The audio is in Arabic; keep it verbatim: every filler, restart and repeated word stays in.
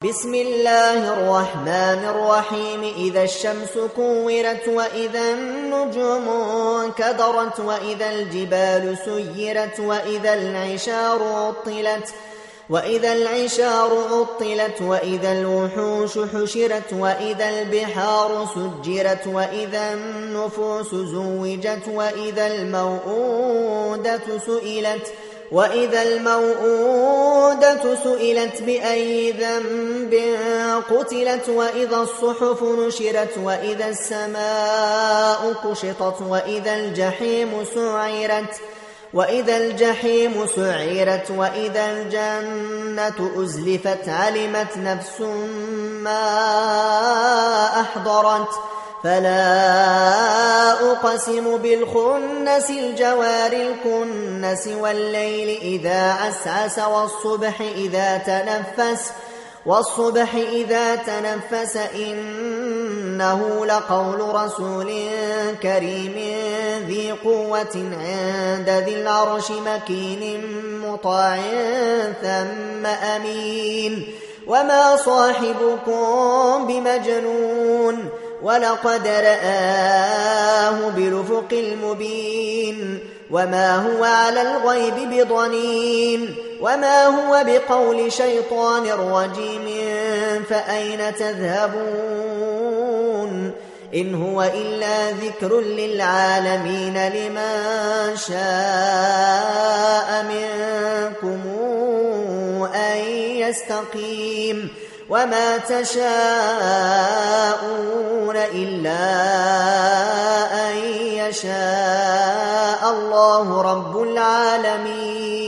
بسم الله الرحمن الرحيم إذا الشمس كورت وإذا النجوم انكدرت وإذا الجبال سيرت وإذا العشار عطلت وإذا العشار عطلت وإذا الوحوش حشرت وإذا البحار سجرت وإذا النفوس زوجت وإذا الموءودة سئلت وإذا الموءودة سئلت بأي ذنب قتلت وإذا الصحف نشرت وإذا السماء كشطت وإذا الجحيم سعرت وإذا الجحيم سعرت وإذا الجنة أزلفت علمت نفس ما أحضرت فلا أقسم بالخنس الجوار الكنس والليل إذا عسعس والصبح إذا تنفس والصبح إذا تنفس إنه لقول رسول كريم ذي قوة عند ذي العرش مكين مطاع ثم أمين وما صاحبكم بمجنون ولقد رآه بالأفق المبين وما هو على الغيب بضنين وما هو بقول شيطان رجيم فأين تذهبون إن هو إلا ذكر للعالمين لمن شاء منكم أن يستقيم وما تشاءون إلا أن يشاء الله رب العالمين.